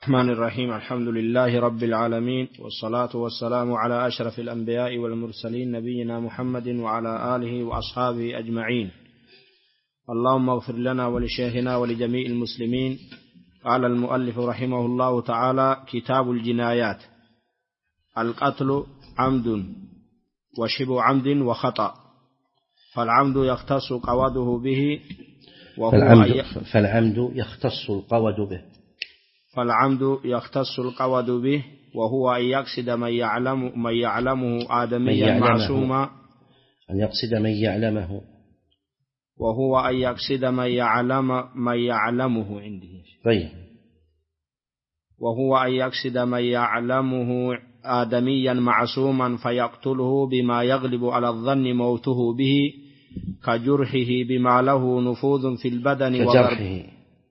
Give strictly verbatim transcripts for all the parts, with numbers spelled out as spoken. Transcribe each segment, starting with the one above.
الرحمن الرحيم. الحمد لله رب العالمين، والصلاة والسلام على أشرف الأنبياء والمرسلين نبينا محمد وعلى آله وأصحابه أجمعين. اللهم اغفر لنا ولشيخنا ولجميع المسلمين. قال المؤلف رحمه الله تعالى: كتاب الجنايات. القتل عمد وشبه عمد وخطأ، فالعمد يختص قوده به وهو فالعمد, فالعمد يختص القود به فالعمد يختص القود به وهو أن يقصد من يعلم من يعلمه آدميا معصوما أن يقصد من يعلمه وهو أن يقصد من يعلم من يعلمه عندي طيب وهو أن يقصد من يعلمه آدميا معصوما فيقتله بما يغلب على الظن موته به، كجرحه بما له نفوذ في البدن كجرحه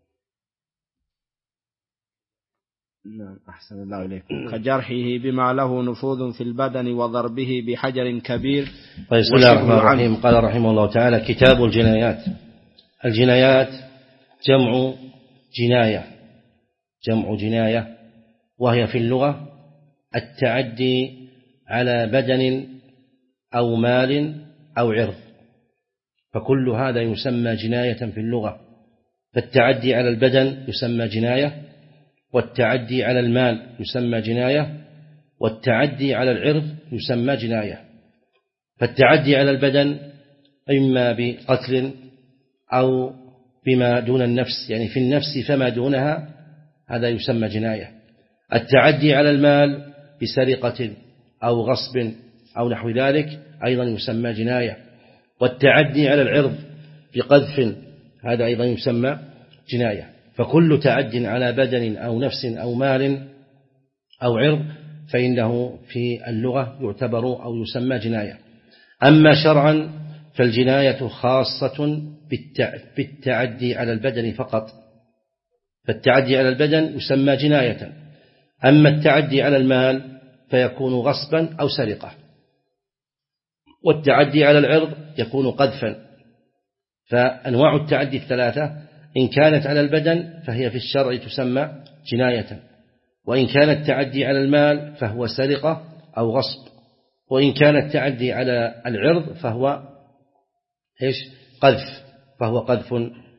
نعم أحسن الله إليكم كجرحه بما له نفوذ في البدن وضربه بحجر كبير. طيب بسم الله الرحمن الرحيم. قال رحمه الله تعالى: كتاب الجنايات. الجنايات جمع جناية جمع جناية وهي في اللغة التعدي على بدن أو مال أو عرض، فكل هذا يسمى جناية في اللغة. فالتعدي على البدن يسمى جناية، والتعدي على المال يسمى جناية، والتعدي على العرض يسمى جناية. فالتعدي على البدن إما بقتل أو بما دون النفس، يعني في النفس فما دونها، هذا يسمى جناية. التعدي على المال بسرقة أو غصب أو نحو ذلك أيضا يسمى جناية. والتعدي على العرض بقذف هذا أيضا يسمى جناية. فكل تعد على بدن أو نفس أو مال أو عرض فإنه في اللغة يعتبر أو يسمى جناية. أما شرعا فالجناية خاصة بالتعدي على البدن فقط، فالتعدي على البدن يسمى جناية. أما التعدي على المال فيكون غصبا أو سرقة، والتعدي على العرض يكون قذفا. فأنواع التعدي الثلاثة إن كانت على البدن فهي في الشرع تسمى جناية، وإن كان التعدي على المال فهو سرقة أو غصب، وإن كان التعدي على العرض فهو إيش؟ قذف، فهو قذف.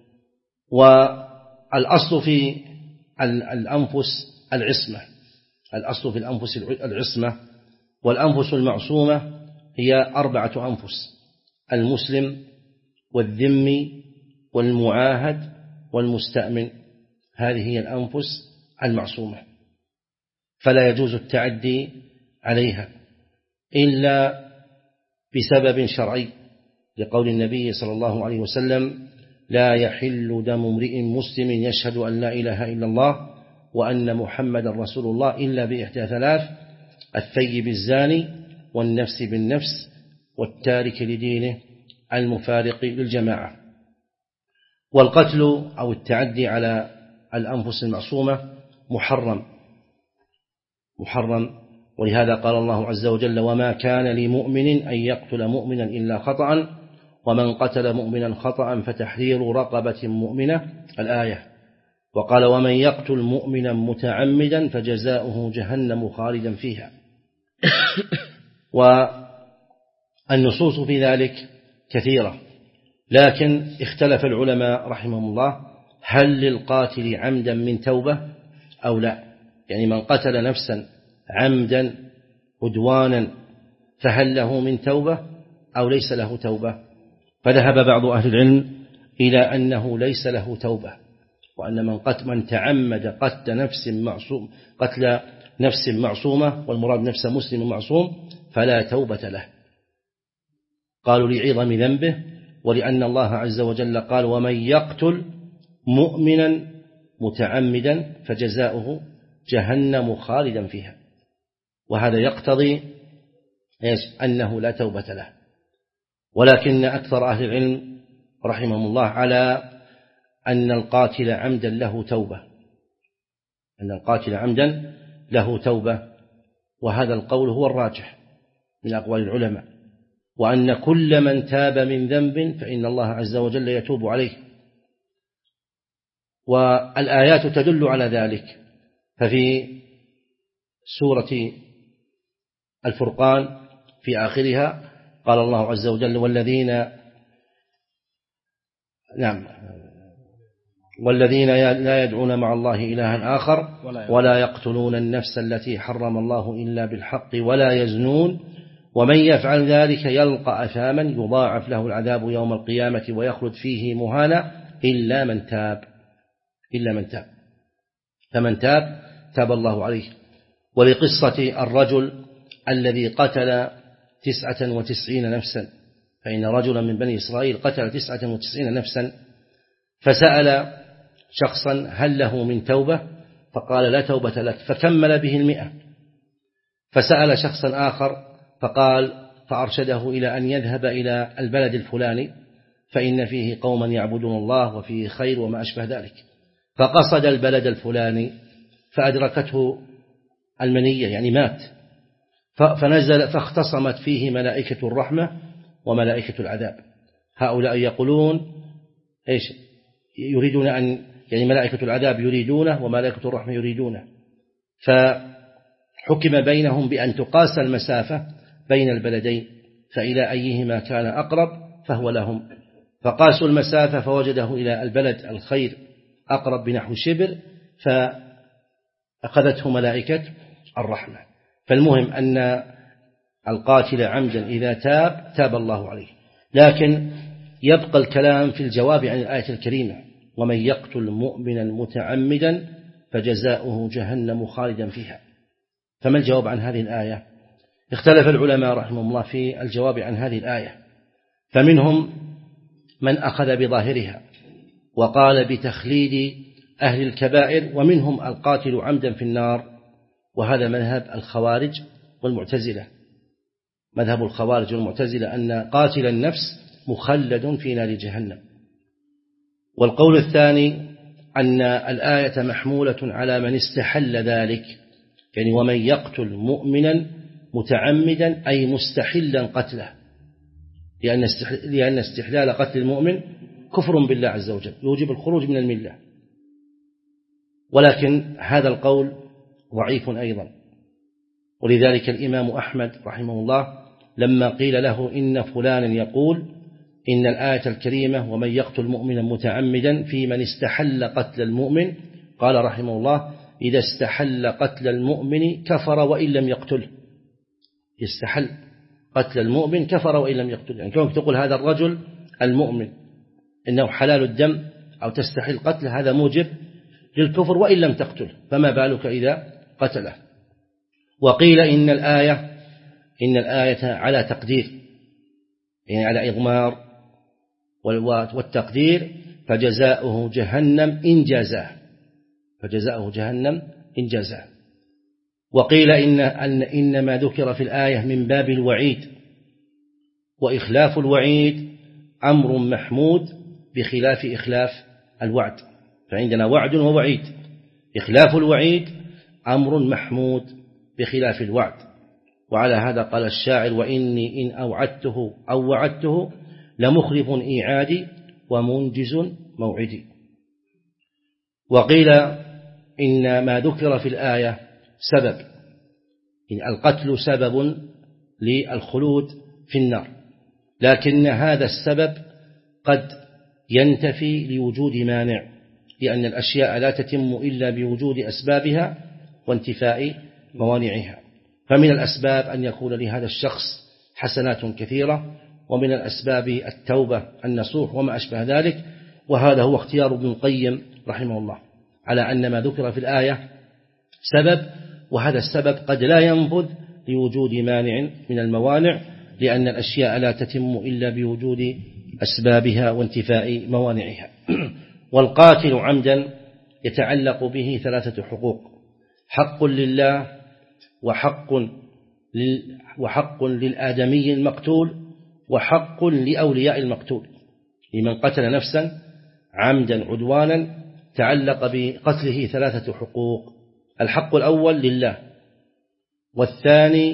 والأصل في الأنفس العصمة، الأصل في الأنفس العصمة، والأنفس المعصومة هي أربعة أنفس: المسلم والذمي والمعاهد والمستأمن. هذه هي الأنفس المعصومة، فلا يجوز التعدي عليها إلا بسبب شرعي، لقول النبي صلى الله عليه وسلم: لا يحل دم امرئ مسلم يشهد أن لا إله إلا الله وأن محمد رسول الله إلا بإحدى ثلاث: الثيب الزاني، والنفس بالنفس، والتارك لدينه، المفارق للجماعة. والقتل أو التعدي على الأنفس المعصومة محرم محرم ولهذا قال الله عز وجل: وما كان لمؤمن أن يقتل مؤمنا إلا خطأ، ومن قتل مؤمنا خطأ فتحرير رقبة مؤمنة، الآية. وقال: ومن يقتل مؤمنا متعمدا فجزاؤه جهنم خالدا فيها. والنصوص في ذلك كثيرة، لكن اختلف العلماء رحمهم الله هل للقاتل عمدا من توبة أو لا، يعني من قتل نفسا عمدا عدوانا فهل له من توبة أو ليس له توبة؟ فذهب بعض أهل العلم إلى أنه ليس له توبة، وأن من قتل من تعمد قتل نفس معصوم قتل نفس معصومة، والمراد نفس مسلم معصوم، فلا توبة له. قالوا لعظم ذنبه، ولأن الله عز وجل قال: ومن يقتل مؤمنا متعمدا فجزاؤه جهنم خالدا فيها. وهذا يقتضي أنه لا توبة له. ولكن أكثر أهل العلم رحمهم الله على أن القاتل عمدا له توبة، أن القاتل عمدا له توبة، وهذا القول هو الراجح من أقوال العلماء، وأن كل من تاب من ذنب فإن الله عز وجل يتوب عليه. والآيات تدل على ذلك، ففي سورة الفرقان في آخرها قال الله عز وجل والذين نعم والذين لا يدعون مع الله إلها آخر ولا يقتلون النفس التي حرم الله إلا بالحق ولا يزنون ومن يفعل ذلك يلقى أثاما يضاعف له العذاب يوم القيامة ويخلد فيه مهانا إلا من تاب إلا من تاب فمن تاب تاب الله عليه. ولقصة الرجل الذي قتل تسعة وتسعين نفسا، فإن رجلا من بني إسرائيل قتل تسعة وتسعين نفسا فسأل شخصا هل له من توبة؟ فقال لا توبة لك، فكمل به المئة. فسأل شخصا آخر فقال فأرشده إلى أن يذهب إلى البلد الفلاني فإن فيه قوما يعبدون الله وفيه خير وما أشبه ذلك. فقصد البلد الفلاني فأدركته المنية يعني مات، فنزل فاختصمت فيه ملائكة الرحمة وملائكة العذاب. هؤلاء يقولون إيش يريدون أن يعني ملائكة العذاب يريدونه وملائكة الرحمة يريدونه، فحكم بينهم بأن تقاس المسافة بين البلدين فإلى أيهما كان أقرب فهو لهم. فقاسوا المسافة فوجده إلى البلد الخير أقرب بنحو شبر فأخذته ملائكة الرحمة. فالمهم أن القاتل عمدا إذا تاب تاب الله عليه. لكن يبقى الكلام في الجواب عن الآية الكريمة ومن يقتل مؤمنا متعمدا فجزاؤه جهنم خالدا فيها. فما الجواب عن هذه الآية؟ اختلف العلماء رحمهم الله في الجواب عن هذه الآية، فمنهم من أخذ بظاهرها وقال بتخليد أهل الكبائر، ومنهم القاتل عمدا في النار، وهذا مذهب الخوارج والمعتزلة. مذهب الخوارج والمعتزلة أن قاتل النفس مخلد في نار جهنم. والقول الثاني أن الآية محمولة على من استحل ذلك، يعني ومن يقتل مؤمنا متعمدا أي مستحلا قتله، لأن استحلال قتل المؤمن كفر بالله عز وجل يوجب الخروج من الملة. ولكن هذا القول ضعيف أيضا، ولذلك الإمام أحمد رحمه الله لما قيل له إن فلانا يقول إن الآية الكريمة ومن يقتل مؤمنا متعمدا في من استحل قتل المؤمن، قال رحمه الله إذا استحل قتل المؤمن كفر وإن لم يقتله. يستحل قتل المؤمن كفر وإن لم يقتله، يعني كونك تقول هذا الرجل المؤمن إنه حلال الدم أو تستحل قتله هذا موجب للكفر وإن لم تقتله، فما بالك إذا قتله. وقيل إن الآية إن الآية على تقدير، يعني على إضمار، والتقدير فجزاؤه جهنم إن جازاه، فجزاؤه جهنم إن جازاه. وقيل إن أن إنما ذكر في الآية من باب الوعيد، وإخلاف الوعيد أمر محمود بخلاف إخلاف الوعد، فعندنا وعد ووعيد. إخلاف الوعيد أمر محمود بخلاف الوعد. وعلى هذا قال الشاعر وإني إن أوعدته أو وعدته لمخلف إيعادي ومنجز موعدي. وقيل إن ما ذكر في الآية سبب، إن القتل سبب للخلود في النار، لكن هذا السبب قد ينتفي لوجود مانع، لأن الأشياء لا تتم إلا بوجود أسبابها وانتفاء موانعها. فمن الأسباب أن يكون لهذا الشخص حسنات كثيرة، ومن الأسباب التوبة النصوح وما أشبه ذلك. وهذا هو اختيار ابن القيم رحمه الله على أن ما ذكر في الآية سبب، وهذا السبب قد لا ينفذ لوجود مانع من الموانع، لأن الأشياء لا تتم إلا بوجود أسبابها وانتفاء موانعها. والقاتل عمدا يتعلق به ثلاثة حقوق: حق لله، وحق لل وحق للآدمي المقتول، وحق لأولياء المقتول. لمن قتل نفسا عمدا عدوانا تعلق بقتله ثلاثة حقوق: الحق الأول لله، والثاني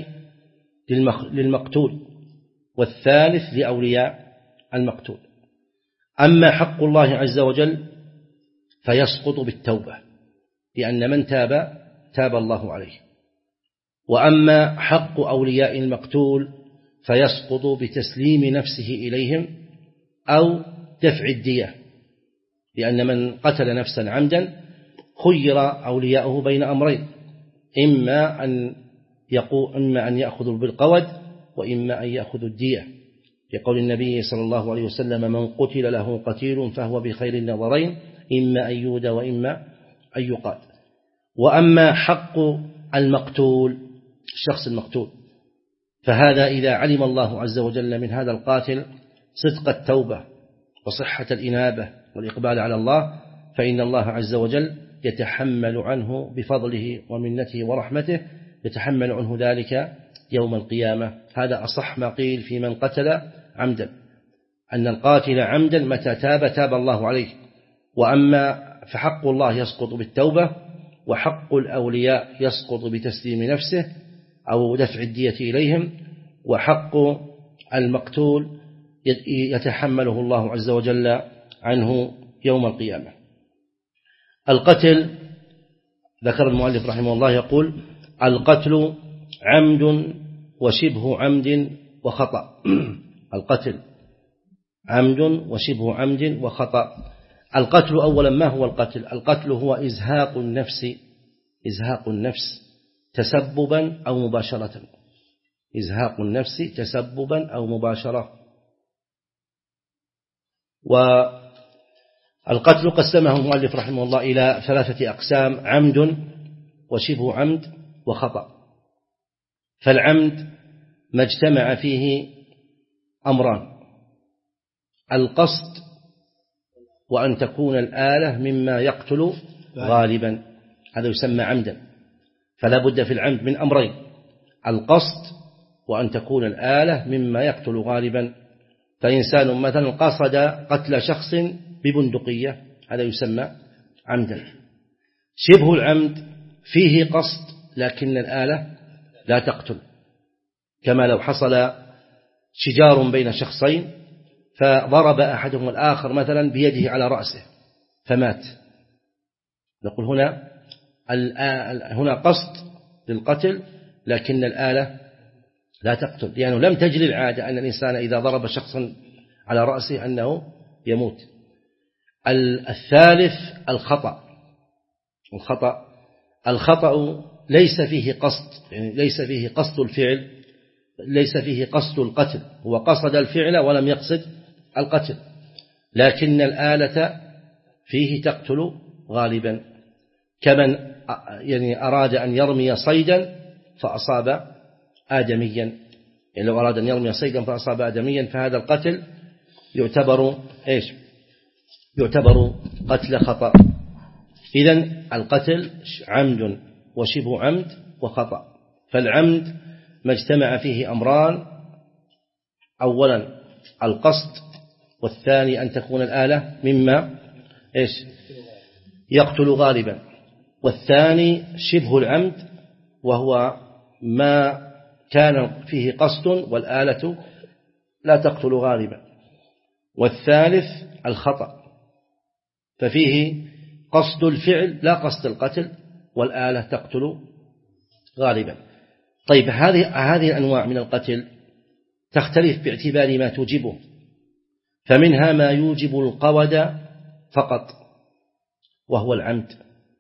للمقتول، والثالث لأولياء المقتول. أما حق الله عز وجل فيسقط بالتوبة، لأن من تاب تاب الله عليه. وأما حق أولياء المقتول فيسقط بتسليم نفسه إليهم أو دفع الدية، لأن من قتل نفسا عمدا خير أولياؤه بين أمرين، إما أن يقو إما أن يأخذوا بالقود وإما أن يأخذوا الدية، يقول النبي صلى الله عليه وسلم: من قتل له قتيل فهو بخير النظرين، إما أن يودى وإما أن يقاد. وأما حق المقتول، الشخص المقتول، فهذا إذا علم الله عز وجل من هذا القاتل صدق التوبة وصحة الإنابة والإقبال على الله، فإن الله عز وجل يتحمل عنه بفضله ومنته ورحمته، يتحمل عنه ذلك يوم القيامة. هذا أصح ما قيل في من قتل عمدا، أن القاتل عمدا متى تاب تاب الله عليه. وأما فحق الله يسقط بالتوبة، وحق الأولياء يسقط بتسليم نفسه أو دفع الدية إليهم، وحق المقتول يتحمله الله عز وجل عنه يوم القيامة. القتل، ذكر المؤلف رحمه الله يقول: القتل عمد وشبه عمد وخطأ. القتل عمد وشبه عمد وخطأ. القتل أولا، ما هو القتل؟ القتل هو إزهاق النفس إزهاق النفس تسببا أو مباشرة، إزهاق النفس تسببا أو مباشرة. والقتل قسمه المؤلف رحمه الله إلى ثلاثة أقسام: عمد وشبه عمد وخطأ. فالعمد ما اجتمع فيه أمران: القصد، وأن تكون الآلة مما يقتل غالبا، هذا يسمى عمدا. فلا بد في العمد من أمرين: القصد، وأن تكون الآلة مما يقتل غالبا. فإنسان مثلا قصد قتل شخص ببندقية، هذا يسمى عمدا. شبه العمد فيه قصد لكن الآلة لا تقتل، كما لو حصل شجار بين شخصين فضرب أحدهم الآخر مثلا بيده على رأسه فمات، نقول هنا هنا قصد للقتل لكن الآلة لا تقتل، لأنه يعني لم تجري العادة أن الإنسان إذا ضرب شخصا على رأسه أنه يموت. الثالث الخطأ. الخطأ الخطأ ليس فيه قصد، يعني ليس فيه قصد الفعل، ليس فيه قصد القتل، هو قصد الفعل ولم يقصد القتل، لكن الآلة فيه تقتل غالبا، كمن يعني أراد أن يرمي صيدا فأصاب آدميا، يعني لو أراد أن يرمي صيدا فأصاب آدميا فهذا القتل يعتبر إيش؟ يعتبر قتل خطأ. إذن القتل عمد وشبه عمد وخطأ. فالعمد ما اجتمع فيه أمران: أولا القصد، والثاني أن تكون الآلة مما إيش؟ يقتل غالبا، والثاني شبه العمد وهو ما كان فيه قصد والآلة لا تقتل غالبا، والثالث الخطأ ففيه قصد الفعل لا قصد القتل والآلة تقتل غالبا. طيب هذه هذه الأنواع من القتل تختلف باعتبار ما توجبه، فمنها ما يوجب القود فقط وهو العمد،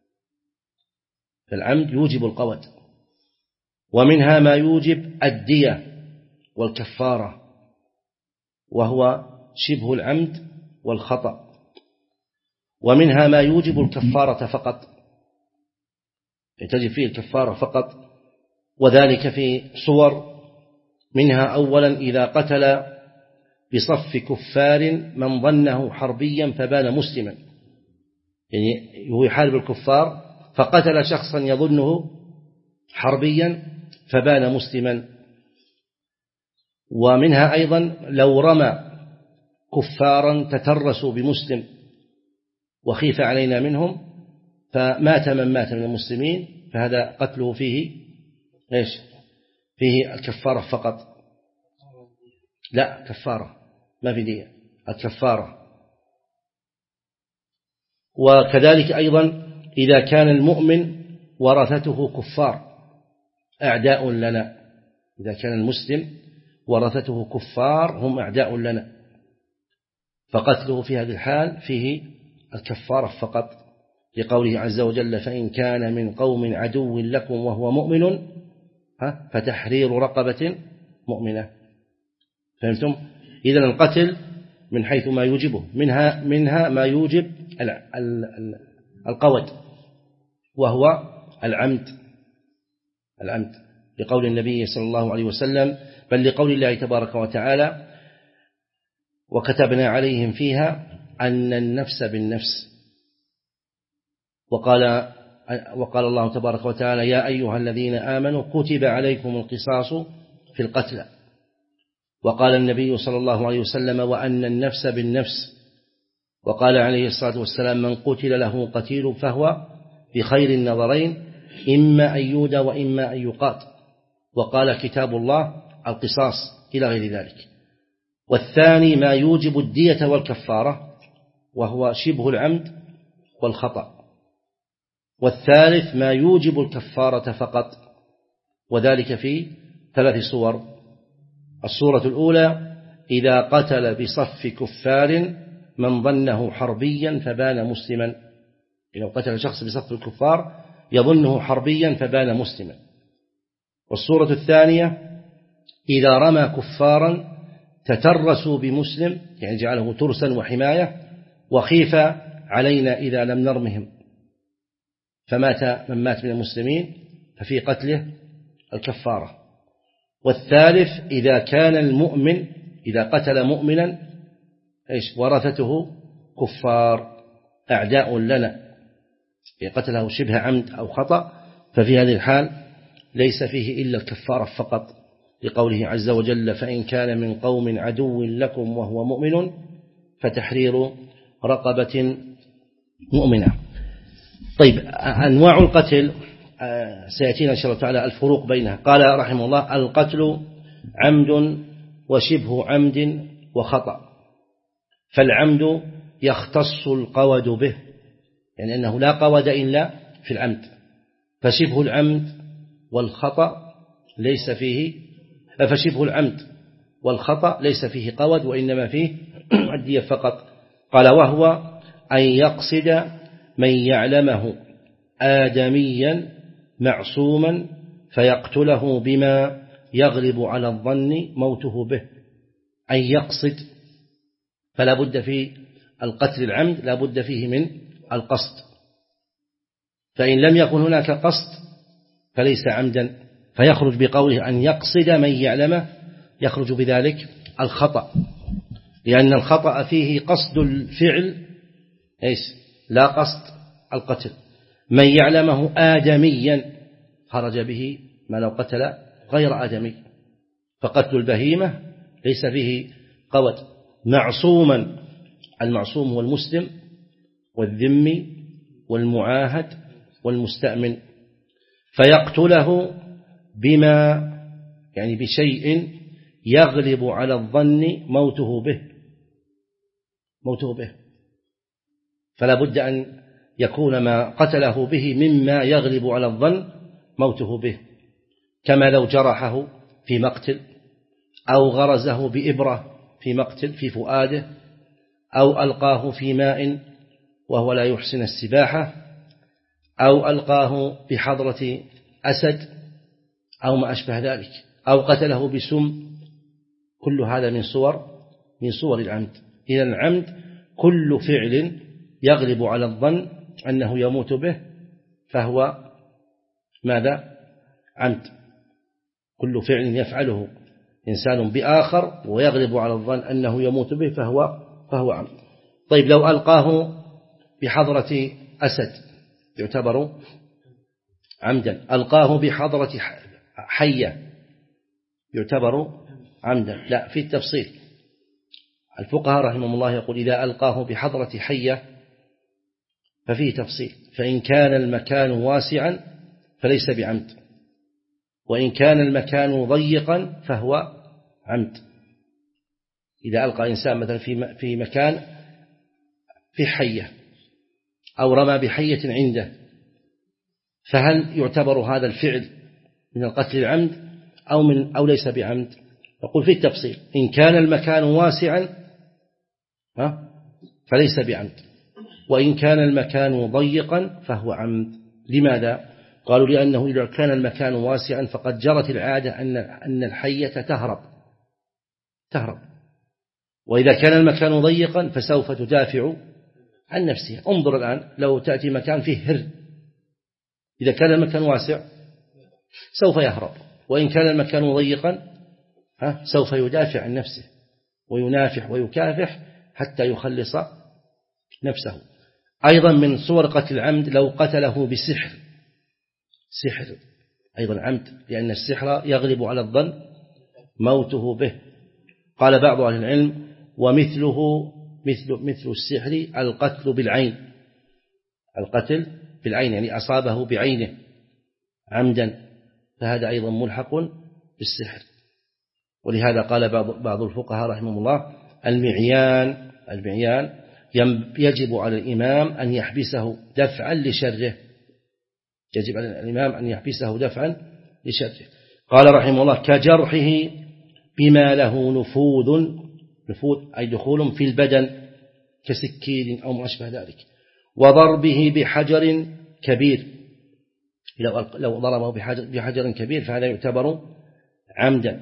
فالعمد يوجب القود، ومنها ما يوجب الدية والكفارة وهو شبه العمد والخطأ، ومنها ما يوجب الكفارة فقط، تجب فيه الكفارة فقط، وذلك في صور: منها أولا إذا قتل بصف كفار من ظنه حربيا فبان مسلما، يعني هو يحارب الكفار فقتل شخصا يظنه حربيا فبان مسلما. ومنها أيضا لو رمى كفارا تترسوا بمسلم وخيف علينا منهم فمات من مات من المسلمين، فهذا قتله فيه إيش؟ فيه الكفارة فقط، لا كفارة ما في دية، الكفارة. وكذلك أيضا إذا كان المؤمن ورثته كفار أعداء لنا، إذا كان المسلم ورثته كفار هم أعداء لنا، فقتله في هذه الحال فيه الكفارة فقط، لقوله عز وجل فإن كان من قوم عدو لكم وهو مؤمن فتحرير رقبة مؤمنة. فهمتم؟ إذن القتل من حيث ما يوجبه، منها منها ما يوجب القود وهو العمد العمد لقول النبي صلى الله عليه وسلم، بل لقول الله تبارك وتعالى وكتبنا عليهم فيها أن النفس بالنفس، وقال وقال الله تبارك وتعالى يا أيها الذين آمنوا كتب عليكم القصاص في القتلى، وقال النبي صلى الله عليه وسلم وأن النفس بالنفس، وقال عليه الصلاة والسلام من قتل له قتيل فهو بخير النظرين إما أن يودى وإما أن يقات، وقال كتاب الله القصاص إلى غير ذلك. والثاني ما يوجب الدية والكفارة وهو شبه العمد والخطأ. والثالث ما يوجب الكفارة فقط، وذلك في ثلاث صور. الصورة الأولى إذا قتل بصف كفار من ظنه حربيا فبان مسلما، إذا قتل شخص بصف الكفار يظنه حربيا فبان مسلما. والصورة الثانية إذا رمى كفارا تترسوا بمسلم، يعني جعله ترسا وحماية، وخيف علينا إذا لم نرمهم فمات من مات من المسلمين ففي قتله الكفارة. والثالث إذا كان المؤمن إذا قتل مؤمنا إيش ورثته كفار أعداء لنا، قتله شبه عمد أو خطأ، ففي هذه الحال ليس فيه إلا الكفارة فقط، لقوله عز وجل فإن كان من قوم عدو لكم وهو مؤمن فتحرير رقبة مؤمنة. طيب أنواع القتل سيأتينا إن شاء الله تعالى الفروق بينها. قال رحمه الله القتل عمد وشبه عمد وخطأ، فالعمد يختص القود به، يعني أنه لا قود إلا في العمد، فشبه العمد والخطأ ليس فيه فشبه العمد والخطأ ليس فيه قود وإنما فيه الدية فقط. قال وهو أن يقصد من يعلمه آدميا معصوما فيقتله بما يغلب على الظن موته به. أن يقصد، فلا بد في القتل العمد لا بد فيه من القصد، فإن لم يكن هناك قصد فليس عمدا، فيخرج بقوله أن يقصد من يعلمه، يخرج بذلك الخطأ، لأن الخطأ فيه قصد الفعل إيش لا قصد القتل. من يعلمه آدميا خرج به ما لو قتل غير آدمي، فقتل البهيمة ليس فيه قود. معصوما، المعصوم هو المسلم والذمي والمعاهد والمستأمن، فيقتله بما يعني بشيء يغلب على الظن موته به موته به فلا بد أن يكون ما قتله به مما يغلب على الظن موته به، كما لو جرحه في مقتل أو غرزه بإبرة في مقتل في فؤاده أو ألقاه في ماء وهو لا يحسن السباحة أو ألقاه بحضرة أسد أو ما أشبه ذلك أو قتله بسم، كل هذا من صور من صور العمد. إذا العمد كل فعل يغلب على الظن أنه يموت به فهو ماذا؟ عمد. كل فعل يفعله إنسان بآخر ويغلب على الظن أنه يموت به فهو فهو عمد. طيب لو ألقاه بحضرة أسد يعتبر عمدا، ألقاه بحضرة حية يعتبر عمدا؟ لا، في التفصيل. الفقهاء رحمهم الله يقول إذا ألقاه بحضرة حية ففيه تفصيل، فإن كان المكان واسعا فليس بعمد، وإن كان المكان ضيقا فهو عمد. إذا ألقى إنسان مثلا في في مكان في حية أو رمى بحية عنده فهل يعتبر هذا الفعل من القتل العمد أو, من أو ليس بعمد؟ نقول في التفصيل: إن كان المكان واسعا فليس بعمد، وإن كان المكان ضيقا فهو عمد. لماذا؟ قالوا: لأنه إذا كان المكان واسعا فقد جرت العادة أن أن الحية تهرب تهرب وإذا كان المكان ضيقا فسوف تدافع عن نفسها. انظر الآن، لو تأتي مكان فيه هر، إذا كان المكان واسع سوف يهرب، وإن كان المكان ضيقا سوف يدافع عن نفسه وينافح ويكافح حتى يخلص نفسه. أيضا من صور قتل العمد لو قتله بسحر، سحر أيضا عمد، لأن السحر يغلب على الظن موته به. قال بعض أهل العلم: ومثله مثل مثل السحر القتل بالعين، القتل بالعين يعني أصابه بعينه عمدا، فهذا أيضا ملحق بالسحر. ولهذا قال بعض الفقهاء رحمه الله: المعيان المعيان يجب على الإمام أن يحبسه دفعا لشره، يجب على الإمام أن يحبسه دفعا لشره. قال رحمه الله: كجرحه بما له نفوذ، نفوذ أي دخول في البدن كسكين أو ما أشبه ذلك، وضربه بحجر كبير، لو ضربه بحجر, بحجر كبير فهذا يعتبر عمدا.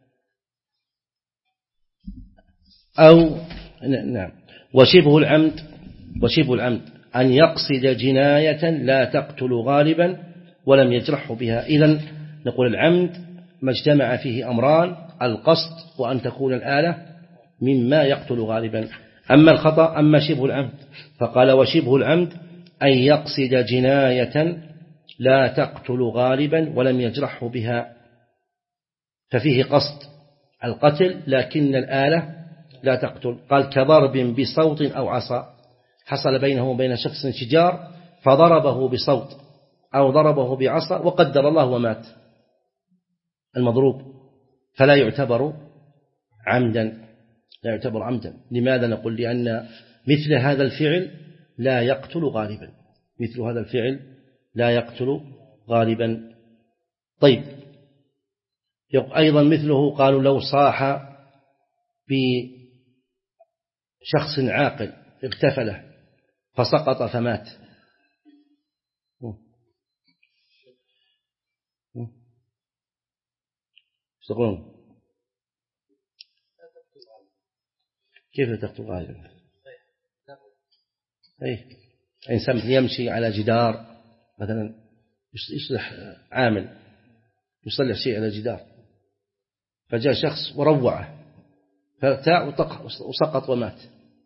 أو نعم. وشبه العمد وشبه العمد أن يقصد جناية لا تقتل غالبا ولم يجرحه بها. إذن نقول العمد ما اجتمع فيه أمران: القصد وأن تكون الآلة مما يقتل غالبا. أما الخطأ أما شبه العمد فقال: وشبه العمد أن يقصد جناية لا تقتل غالبا ولم يجرحه بها، ففيه قصد القتل لكن الآلة لا تقتل. قال: كضرب بصوت أو عصا، حصل بينه وبين شخص شجار فضربه بصوت أو ضربه بعصا وقدر الله ومات المضروب، فلا يعتبر عمدا، لا يعتبر عمدا. لماذا؟ نقول: لأن مثل هذا الفعل لا يقتل غالبا، مثل هذا الفعل لا يقتل غالبا. طيب، أيضا مثله قالوا: لو صاح بشخص عاقل اغتفله فسقط فمات، تقولون كيف لا تقتل غالبا؟ أي إنسان يمشي على جدار مثلا، يصلح عامل يصلح شيء على جدار، فجاء شخص وروعه فارتاع وسقط ومات،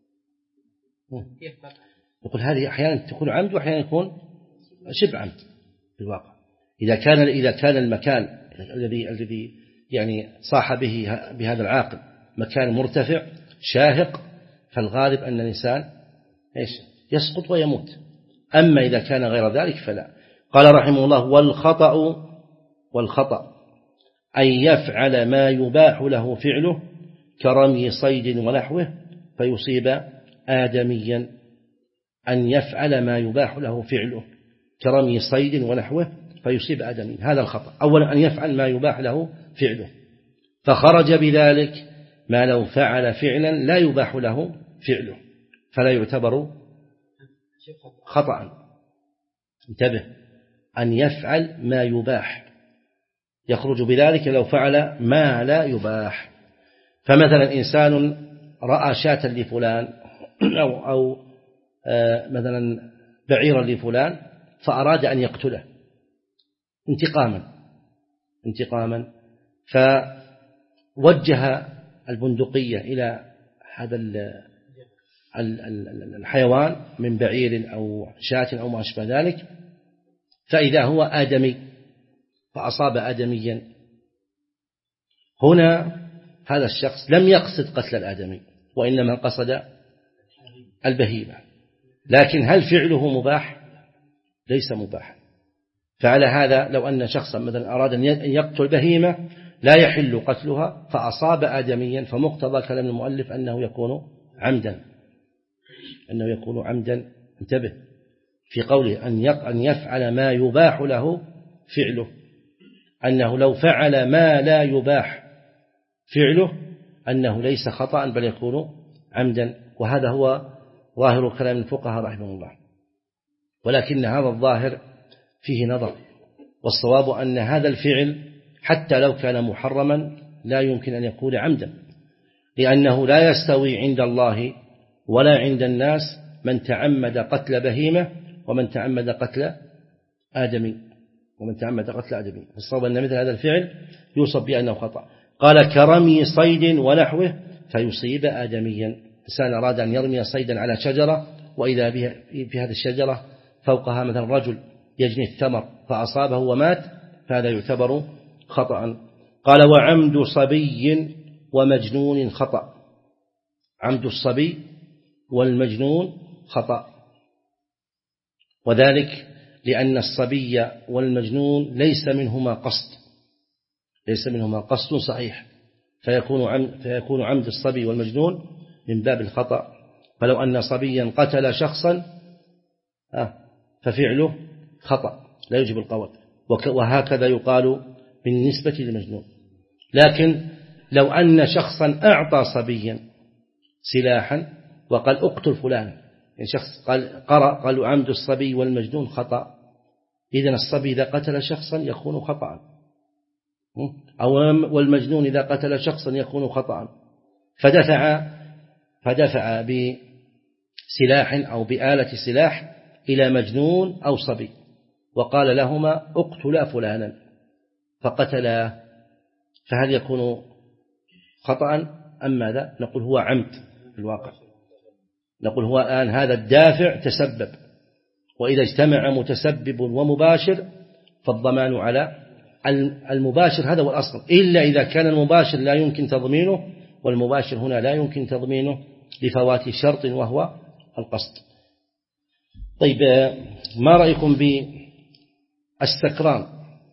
يقول هذه أحيانا تكون عمد وأحيانا يكون شبه عمد في الواقع. إذا كان إذا كان المكان الذي الذي يعني صاح به بهذا العاقل مكان مرتفع شاهق، فالغالب أن الإنسان إيش يسقط ويموت. أما إذا كان غير ذلك فلا. قال رحمه الله: والخطأ والخطأ أن يفعل ما يباح له فعله كرمي صيد ونحوه فيصيب آدميا. أن يفعل ما يباح له فعله كرمي صيد ونحوه فيصيب آدميا، هذا الخطأ. أولا أن يفعل ما يباح له فعله فخرج بذلك ما لو فعل فعلا لا يباح له فعله فلا يعتبر خطأ. انتبه، أن يفعل ما يباح يخرج بذلك لو فعل ما لا يباح. فمثلا إنسان رأى شاة لفلان أو, أو آه مثلا بعيرا لفلان فأراد أن يقتله انتقاما انتقاما فوجه البندقية إلى هذا الحيوان من بعير أو شاة أو ما أشبه ذلك، فإذا هو آدمي فأصاب آدميا. هنا هذا الشخص لم يقصد قتل الآدمي وإنما قصد البهيمة، لكن هل فعله مباح؟ ليس مباح. فعلى هذا لو أن شخصا مثلا أراد أن يقتل بهيمة لا يحل قتلها فأصاب آدميا، فمقتضى كلام المؤلف أنه يكون عمدا، أنه يكون عمدا. انتبه، في قوله أن يفعل ما يباح له فعله، أنه لو فعل ما لا يباح فعله أنه ليس خطأ بل يكون عمدا، وهذا هو ظاهر كلام الفقهاء رحمه الله. ولكن هذا الظاهر فيه نظر، والصواب أن هذا الفعل حتى لو كان محرما لا يمكن أن يكون عمدا، لأنه لا يستوي عند الله ولا عند الناس من تعمد قتل بهيمة ومن تعمد قتل آدمي ومن تعمد قتل آدمي. الصواب أن مثل هذا الفعل يوصف بأنه خطأ. قال كرمي صيد ونحوه فيصيب آدميا. إنسان أراد أن يرمي صيدا على شجرة وإذا في هذه الشجرة فوقها مثلا رجل يجني الثمر فأصابه ومات، فهذا يعتبر خطأ. قال وعمد صبي ومجنون خطأ. عمد الصبي والمجنون خطأ، وذلك لأن الصبي والمجنون ليس منهما قصد، ليس منهما قصد صحيح، فيكون عمد, فيكون عمد الصبي والمجنون من باب الخطأ. فلو أن صبيا قتل شخصا ففعله خطأ لا يجب القود، وهكذا يقال بالنسبة للمجنون. لكن لو أن شخصا أعطى صبيا سلاحا وقال اقتل فلان، يعني شخص قال قرأ قالوا عمد الصبي والمجنون خطأ، إذن الصبي إذا قتل شخصا يكون خطأ، أو والمجنون إذا قتل شخصا يكون خطأ. فدفع فدفع بسلاح أو بآلة سلاح إلى مجنون أو صبي وقال لهما اقتلا فلانا فقتلا، فهل يكون خطأ أم ماذا؟ نقول هو عمد في الواقع، نقول هو الآن هذا الدافع تسبب، وإذا اجتمع متسبب ومباشر فالضمان على المباشر، هذا هو الأصل، إلا إذا كان المباشر لا يمكن تضمينه، والمباشر هنا لا يمكن تضمينه لفوات شرط وهو القصد. طيب ما رأيكم بالسكران؟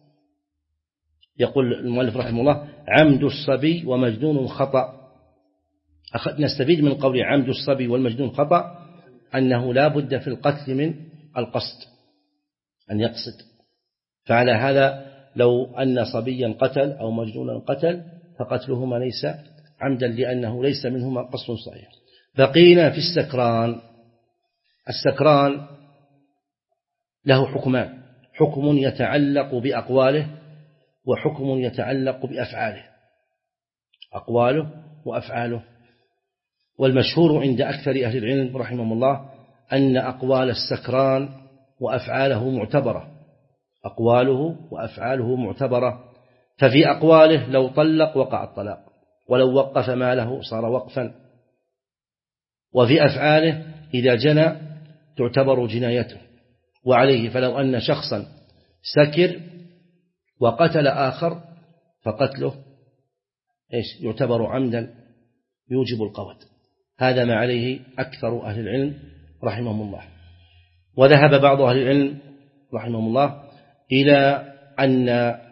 يقول المؤلف رحمه الله عمد الصبي ومجنون خطأ. نستفيد من قول عمد الصبي والمجنون خطأ أنه لا بد في القتل من القصد، أن يقصد. فعلى هذا لو أن صبيا قتل أو مجنونا قتل فقتلهما ليس عمدا لأنه ليس منهما قصد صحيح. بقينا في السكران. السكران له حكمان، حكم يتعلق بأقواله وحكم يتعلق بأفعاله، أقواله وأفعاله. والمشهور عند أكثر أهل العلم رحمهم الله أن أقوال السكران وأفعاله معتبرة، أقواله وأفعاله معتبرة. ففي أقواله لو طلق وقع الطلاق، ولو وقف ماله صار وقفا. وفي أفعاله إذا جنى تعتبر جنايته. وعليه فلو أن شخصا سكر وقتل آخر فقتله إيش يعتبر عمدا يوجب القود. هذا ما عليه أكثر أهل العلم رحمهم الله. وذهب بعض أهل العلم رحمهم الله إلى أن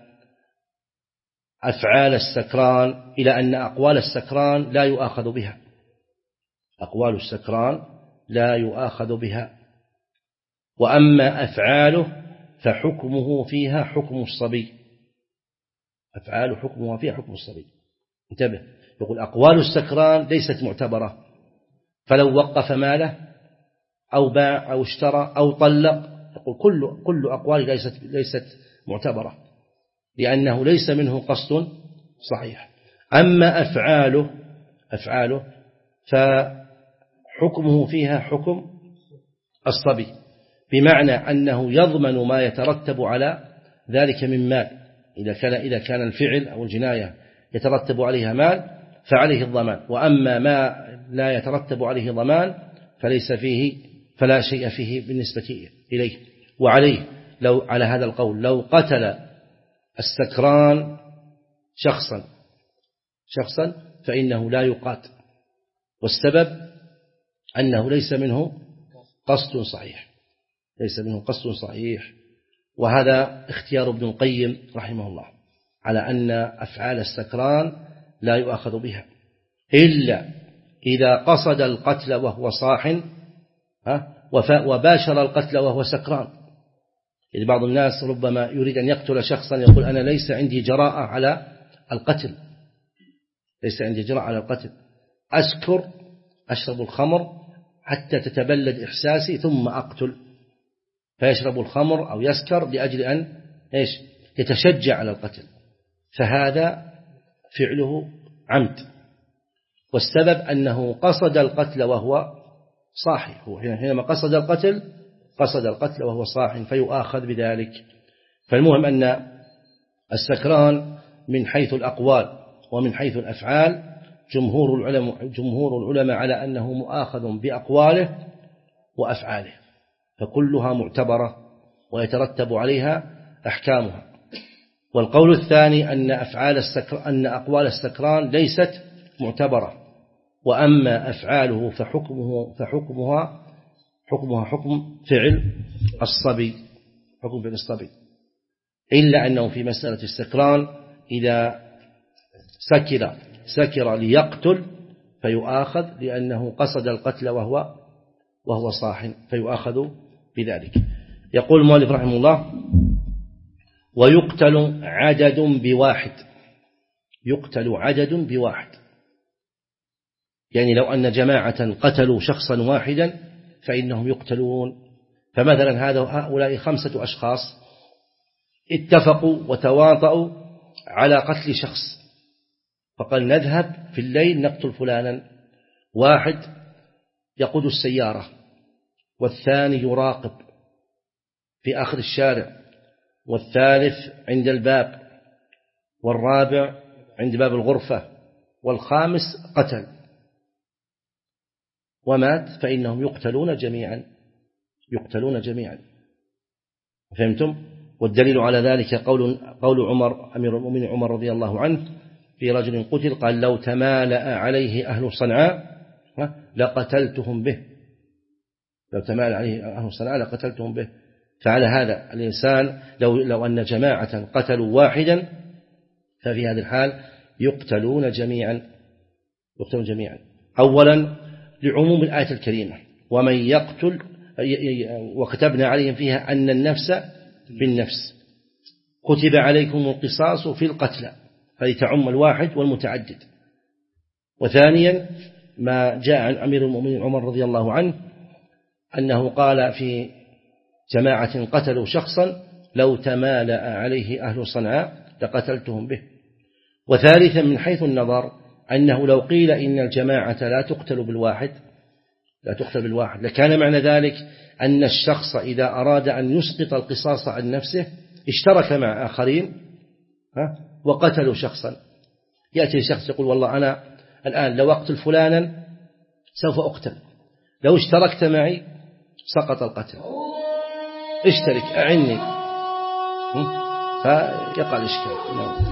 أفعال السكران إلى أن أقوال السكران لا يؤاخذ بها، أقوال السكران لا يؤاخذ بها، وأما أفعاله فحكمه فيها حكم الصبي، أفعال حكمها فيها حكم الصبي. انتبه، يقول أقوال السكران ليست معتبرة، فلو وقف ماله أو باع أو اشترى أو طلق يقول كل كل أقوال ليست ليست معتبرة لأنه ليس منه قصد صحيح. أما أفعاله أفعاله فحكمه فيها حكم الصبي، بمعنى أنه يضمن ما يترتب على ذلك من مال. إذا كان إذا كان الفعل أو الجناية يترتب عليها مال فعليه الضمان، وأما ما لا يترتب عليه ضمان فليس فيه فلا شيء فيه بالنسبة إليه. وعليه لو على هذا القول لو قتل السكران شخصا شخصا فإنه لا يقاتل، والسبب أنه ليس منه قصد صحيح، ليس منه قصد صحيح. وهذا اختيار ابن القيم رحمه الله على أن أفعال السكران لا يؤاخذ بها إلا إذا قصد القتل وهو صاح وباشر القتل وهو سكران. يعني بعض الناس ربما يريد أن يقتل شخصا يقول أنا ليس عندي جراءة على القتل، ليس عندي جراءة على القتل، أسكر أشرب الخمر حتى تتبلد إحساسي ثم أقتل، فيشرب الخمر أو يسكر لأجل أن إيش يتشجع على القتل، فهذا فعله عمد. والسبب أنه قصد القتل وهو صاحي، هو حينما قصد القتل قصد القتل وهو صاحي فيؤاخذ بذلك. فالمهم أن السكران من حيث الأقوال ومن حيث الأفعال جمهور العلماء, جمهور العلماء على أنه مؤاخذ بأقواله وأفعاله، فكلها معتبرة ويترتب عليها أحكامها. والقول الثاني أن أفعال السكر أن أقوال السكران ليست معتبرة، وأما أفعاله فحكمه فحكمها حكمها حكم فعل الصبي، حكم فعل الصبي، إلا أنه في مسألة السكران إذا سكر سكر ليقتل فيؤاخذ لأنه قصد القتل وهو وهو صاح، فيؤاخذ بذلك. يقول المؤلف رحمه الله: ويقتل عدد بواحد، يقتل عدد بواحد، يعني لو أن جماعة قتلوا شخصا واحدا فإنهم يقتلون. فمثلا هذا هؤلاء خمسة أشخاص اتفقوا وتواطؤوا على قتل شخص، فقال نذهب في الليل نقتل فلانا، واحد يقود السيارة، والثاني يراقب في آخر الشارع، والثالث عند الباب، والرابع عند باب الغرفة، والخامس قتل ومات، فإنهم يقتلون جميعا، يقتلون جميعا. فهمتم؟ والدليل على ذلك قول قول عمر أمير المؤمنين عمر رضي الله عنه في رجل قتل قال: لو تمالأ عليه أهل صنعاء لقتلتهم به، لو تمالأ عليه أهل صنعاء لقتلتهم به. فعلى هذا الإنسان لو لو أن جماعة قتلوا واحدا ففي هذه الحال يقتلون جميعا، يقتلون جميعا. أولا لعموم الآية الكريمة: ومن يقتل، وكتبنا عليهم فيها أن النفس بالنفس، كتب عليكم القصاص في القتلى، هذه تعم الواحد والمتعدد. وثانيا ما جاء عن أمير المؤمنين عمر رضي الله عنه أنه قال في جماعة قتلوا شخصا: لو تمالأ عليه أهل صنعاء لقتلتهم به. وثالثا من حيث النظر أنه لو قيل إن الجماعة لا تقتل بالواحد لا تقتل بالواحد لكان معنى ذلك أن الشخص إذا أراد أن يسقط القصاص عن نفسه اشترك مع آخرين وقتلوا شخصا. يأتي الشخص يقول: والله أنا الآن لو أقتل فلانا سوف أقتل، لو اشتركت معي سقط القتل، اشترك أعني، فيقع الإشكال.